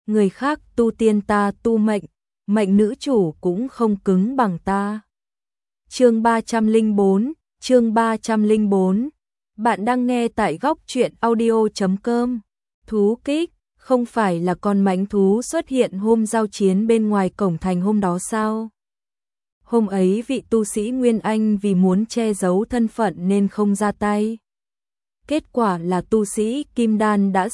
người khác tu tiên ta tu mệnh, mệnh nữ chủ cũng không cứng bằng ta. Chương 304, bạn đang nghe tại góc truyện audio.com. Thú kích, không phải là con mãnh thú xuất hiện hôm giao chiến bên ngoài cổng thành hôm đó sao? Hôm ấy vị tu sĩ Nguyên Anh vì muốn che giấu thân phận nên không ra tay. Kết quả là tu sĩ Kim Đan đã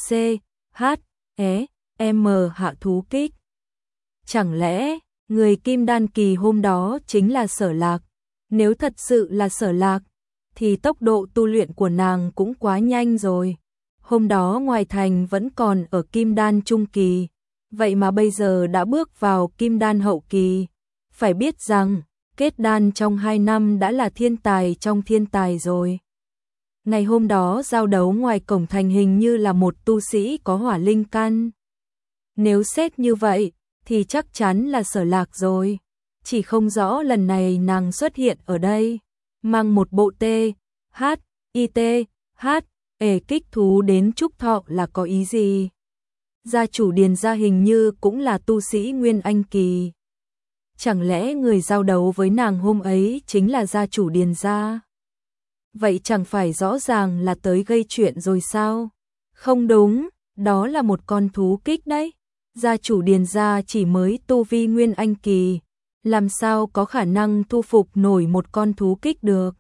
hạ thú kích. Chẳng lẽ người Kim Đan kỳ hôm đó chính là Sở Lạc? Nếu thật sự là Sở Lạc, thì tốc độ tu luyện của nàng cũng quá nhanh rồi. Hôm đó ngoài thành vẫn còn ở Kim Đan trung kỳ, vậy mà bây giờ đã bước vào Kim Đan hậu kỳ. Phải biết rằng, kết đan trong 2 năm đã là thiên tài trong thiên tài rồi. Ngày hôm đó giao đấu ngoài cổng thành hình như là một tu sĩ có hỏa linh căn. Nếu xét như vậy, thì chắc chắn là Sở Lạc rồi. Chỉ không rõ lần này nàng xuất hiện ở đây, mang một bộ kích thú đến Trúc Thọ là có ý gì? Gia chủ Điền gia hình như cũng là tu sĩ Nguyên Anh kỳ. Chẳng lẽ người giao đấu với nàng hôm ấy chính là gia chủ Điền gia? Vậy chẳng phải rõ ràng là tới gây chuyện rồi sao? Không đúng, đó là một con thú kích đấy. Gia chủ Điền gia chỉ mới tu vi Nguyên Anh kỳ, làm sao có khả năng thu phục nổi một con thú kích được?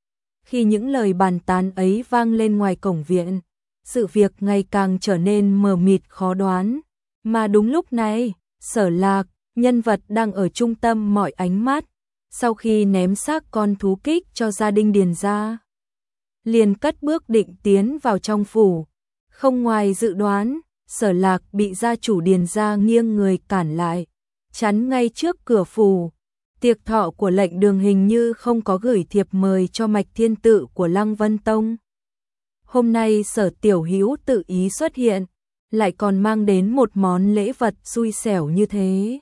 Khi những lời bàn tán ấy vang lên ngoài cổng viện, sự việc ngày càng trở nên mờ mịt khó đoán. Mà đúng lúc này, Sở Lạc, nhân vật đang ở trung tâm mọi ánh mắt, sau khi ném xác con thú kích cho gia đình Điền gia, liền cất bước định tiến vào trong phủ. Không ngoài dự đoán, Sở Lạc bị gia chủ Điền gia nghiêng người cản lại, chắn ngay trước cửa phủ. Tiệc thọ của lệnh đường hình như không có gửi thiệp mời cho mạch thiên tự của Lăng Vân Tông. Hôm nay Sở Tiểu Hữu tự ý xuất hiện, lại còn mang đến một món lễ vật xui xẻo như thế.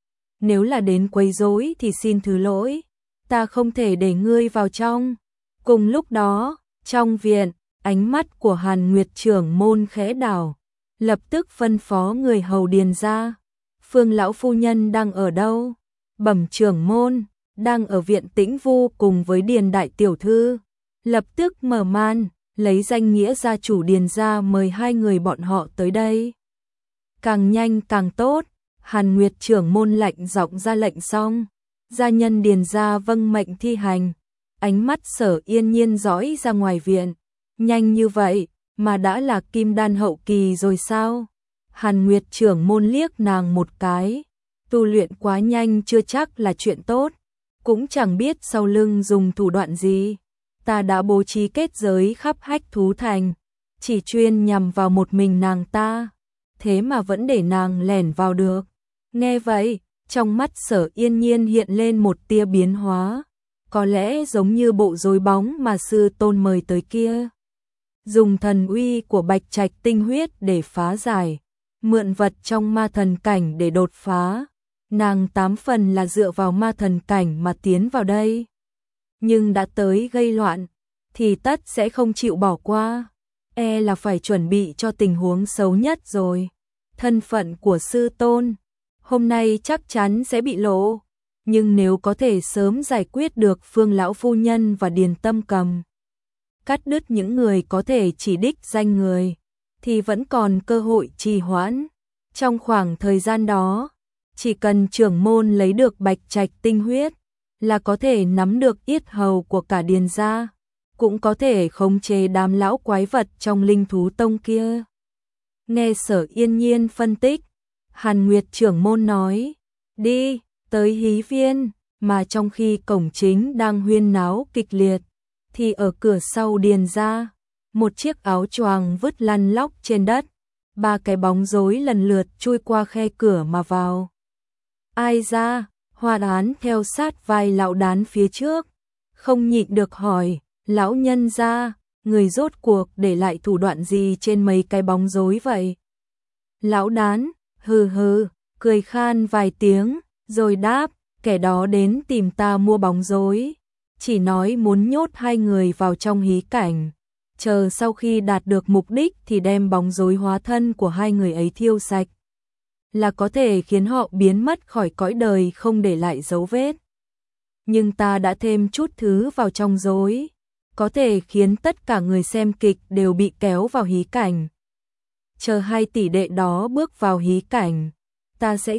Nếu là đến quấy rối thì xin thứ lỗi, ta không thể để ngươi vào trong. Cùng lúc đó, trong viện, ánh mắt của Hàn Nguyệt trưởng môn khẽ đảo, lập tức phân phó người hầu Điền gia. Phương lão phu nhân đang ở đâu? Bẩm trưởng môn, đang ở viện Tĩnh Vu cùng với Điền đại tiểu thư. Lập tức mở màn, lấy danh nghĩa gia chủ Điền gia mời 2 người bọn họ tới đây. Càng nhanh càng tốt. Hàn Nguyệt trưởng môn lạnh giọng ra lệnh xong, gia nhân Điền gia vâng mệnh thi hành. Ánh mắt Sở Yên Nhiên dõi ra ngoài viện. Nhanh như vậy mà đã là Kim Đan hậu kỳ rồi sao? Hàn Nguyệt trưởng môn liếc nàng một cái. Tu luyện quá nhanh chưa chắc là chuyện tốt, cũng chẳng biết sau lưng dùng thủ đoạn gì. Ta đã bố trí kết giới khắp Hách Thú Thành, chỉ chuyên nhằm vào một mình nàng ta, thế mà vẫn để nàng lẻn vào được. Nghe vậy, trong mắt Sở Yên Nhiên hiện lên một tia biến hóa, có lẽ giống như bộ rối bóng mà sư tôn mời tới kia. Dùng thần uy của Bạch Trạch tinh huyết để phá giải, mượn vật trong ma thần cảnh để đột phá. Nàng 8 phần là dựa vào ma thần cảnh mà tiến vào đây. Nhưng đã tới gây loạn, thì tất sẽ không chịu bỏ qua. Là phải chuẩn bị cho tình huống xấu nhất rồi. Thân phận của sư tôn, hôm nay chắc chắn sẽ bị lộ. Nhưng nếu có thể sớm giải quyết được Phương lão phu nhân và Điền Tâm Cầm, cắt đứt những người có thể chỉ đích danh người, thì vẫn còn cơ hội trì hoãn. Trong khoảng thời gian đó, chỉ cần trưởng môn lấy được Bạch Trạch tinh huyết là có thể nắm được yết hầu của cả Điền gia, cũng có thể khống chế đám lão quái vật trong Linh Thú Tông kia. Nghe Sở Yên Nhiên phân tích, Hàn Nguyệt trưởng môn nói, đi, tới hí viên. Mà trong khi cổng chính đang huyên náo kịch liệt, thì ở cửa sau Điền gia, một chiếc áo choàng vứt lăn lóc trên đất, 3 cái bóng rối lần lượt chui qua khe cửa mà vào. Ai ra? Hoa Đán theo sát vai lão Đán phía trước, không nhịn được hỏi, lão nhân gia, người rốt cuộc để lại thủ đoạn gì trên mấy cái bóng rối vậy? Lão Đán, hừ hừ, cười khan vài tiếng, rồi đáp, kẻ đó đến tìm ta mua bóng rối, chỉ nói muốn nhốt 2 người vào trong hí cảnh, chờ sau khi đạt được mục đích thì đem bóng rối hóa thân của 2 người ấy thiêu sạch. là có thể khiến họ biến mất khỏi cõi đời không để lại dấu vết. Nhưng ta đã thêm chút thứ vào trong dối, có thể khiến tất cả người xem kịch đều bị kéo vào hí cảnh. Chờ hai tỷ đệ đó bước vào hí cảnh, ta sẽ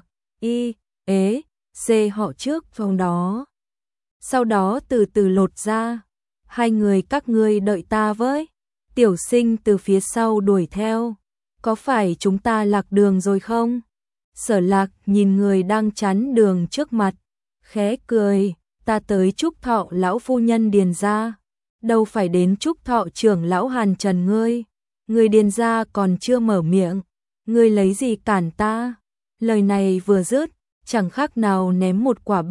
C họ trước phòng đó. Sau đó từ từ lột ra. Hai người các ngươi đợi ta với. Tiểu Sinh từ phía sau đuổi theo. Có phải chúng ta lạc đường rồi không? Sở Lạc nhìn người đang chắn đường trước mặt, khẽ cười, ta tới chúc thọ lão phu nhân Điền gia, đâu phải đến chúc thọ trưởng lão Hàn Trần ngươi. Người Điền gia còn chưa mở miệng, ngươi lấy gì cản ta? Lời này vừa dứt, chẳng khác nào ném một quả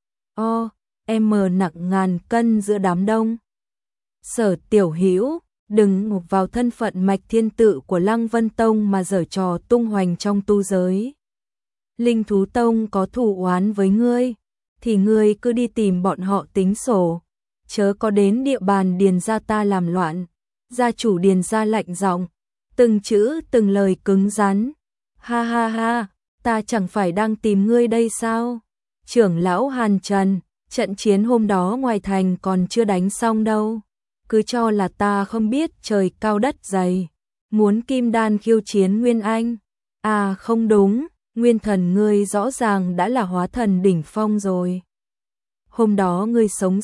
nặng ngàn cân giữa đám đông. Sở Tiểu Hữu, đừng vào thân phận mạch thiên tự của Lăng Vân Tông mà giở trò tung hoành trong tu giới. Linh Thú Tông có thù oán với ngươi, thì ngươi cứ đi tìm bọn họ tính sổ, chớ có đến địa bàn Điền gia ta làm loạn. Gia chủ Điền gia lạnh giọng, từng chữ từng lời cứng rắn. Ha ha ha, ta chẳng phải đang tìm ngươi đây sao? Trưởng lão Hàn Trần, trận chiến hôm đó ngoài thành còn chưa đánh xong đâu. Cứ cho là ta không biết trời cao đất dày, muốn kim đan khiêu chiến Nguyên Anh. À không đúng, Nguyên thần ngươi rõ ràng đã là hóa thần đỉnh phong rồi. Hôm đó ngươi sống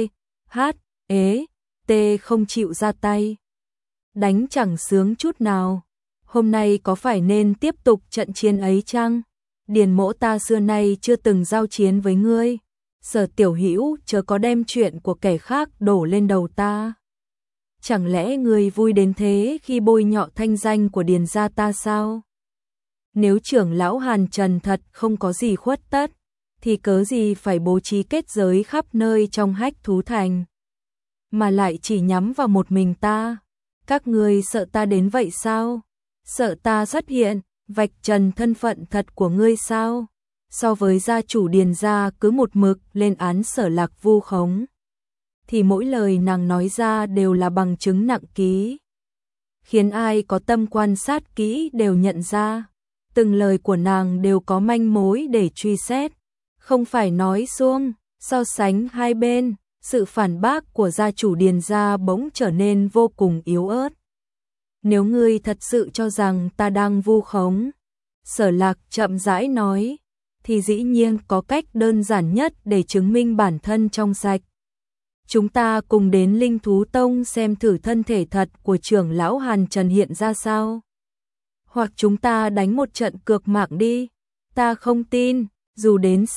T không chịu ra tay, đánh chẳng sướng chút nào. Hôm nay có phải nên tiếp tục trận chiến ấy chăng? Điền mỗ ta xưa nay chưa từng giao chiến với ngươi. Sở Tiểu Hữu chớ có đem chuyện của kẻ khác đổ lên đầu ta. Chẳng lẽ ngươi vui đến thế khi bôi nhọ thanh danh của Điền gia ta sao? Nếu trưởng lão Hàn Trần thật không có gì khuất tất, thì cớ gì phải bố trí kết giới khắp nơi trong Hách Thú Thành, mà lại chỉ nhắm vào một mình ta? Các ngươi sợ ta đến vậy sao? Sợ ta xuất hiện, vạch trần thân phận thật của ngươi sao? So với gia chủ Điền gia cứ một mực lên án Sở Lạc vu khống, thì mỗi lời nàng nói ra đều là bằng chứng nặng ký, khiến ai có tâm quan sát kỹ đều nhận ra. Từng lời của nàng đều có manh mối để truy xét, không phải nói suông. So sánh hai bên, sự phản bác của gia chủ Điền gia bỗng trở nên vô cùng yếu ớt. Nếu ngươi thật sự cho rằng ta đang vu khống, Sở Lạc chậm rãi nói, thì dĩ nhiên có cách đơn giản nhất để chứng minh bản thân trong sạch. Chúng ta cùng đến Linh Thú Tông xem thử thân thể thật của trưởng lão Hàn Trần hiện ra sao. Hoặc chúng ta đánh một trận cược mạng đi. Ta không tin, dù đến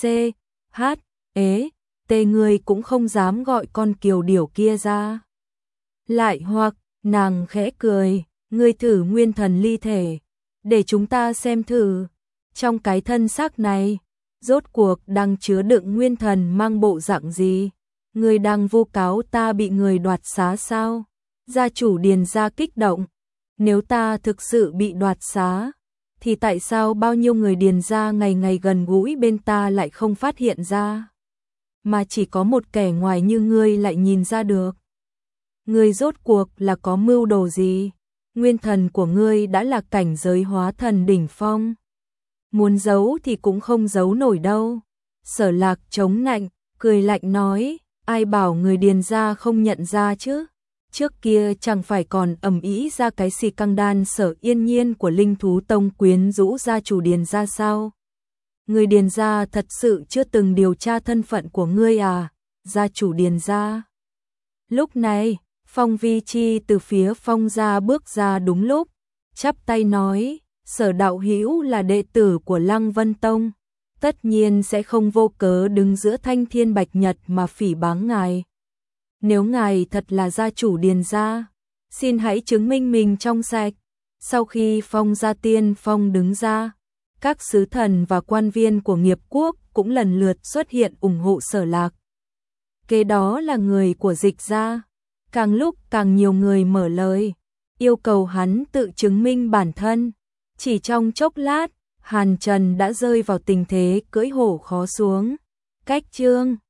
ngươi cũng không dám gọi con kiều điểu kia ra. Lại hoặc, nàng khẽ cười, ngươi thử nguyên thần ly thể, để chúng ta xem thử, trong cái thân xác này, rốt cuộc đang chứa đựng nguyên thần mang bộ dạng gì. Ngươi đang vu cáo ta bị người đoạt xá sao? Gia chủ Điền gia kích động. Nếu ta thực sự bị đoạt xá, thì tại sao bao nhiêu người Điền gia ngày ngày gần gũi bên ta lại không phát hiện ra, mà chỉ có một kẻ ngoài như ngươi lại nhìn ra được? Ngươi rốt cuộc là có mưu đồ gì? Nguyên thần của ngươi đã là cảnh giới hóa thần đỉnh phong, muốn giấu thì cũng không giấu nổi đâu. Sở Lạc chống nạnh, cười lạnh nói, ai bảo người Điền gia không nhận ra chứ? Trước kia chẳng phải còn ầm ĩ ra cái xì căng đan Sở Yên Nhiên của Linh Thú Tông quyến rũ gia chủ Điền gia sao? Người Điền gia thật sự chưa từng điều tra thân phận của ngươi à, gia chủ Điền gia? Lúc này, Phong Vi Chi từ phía Phong gia bước ra đúng lúc, chắp tay nói, Sở đạo hữu là đệ tử của Lăng Vân Tông, tất nhiên sẽ không vô cớ đứng giữa thanh thiên bạch nhật mà phỉ báng ngài. Nếu ngài thật là gia chủ Điền gia, xin hãy chứng minh mình trong sạch. Sau khi Phong gia tiên phong đứng ra, các sứ thần và quan viên của nghiệp quốc cũng lần lượt xuất hiện ủng hộ Sở Lạc. Kế đó là người của Dịch gia, càng lúc càng nhiều người mở lời, yêu cầu hắn tự chứng minh bản thân. Chỉ trong chốc lát, Hàn Trần đã rơi vào tình thế cưỡi hổ khó xuống. Cách chương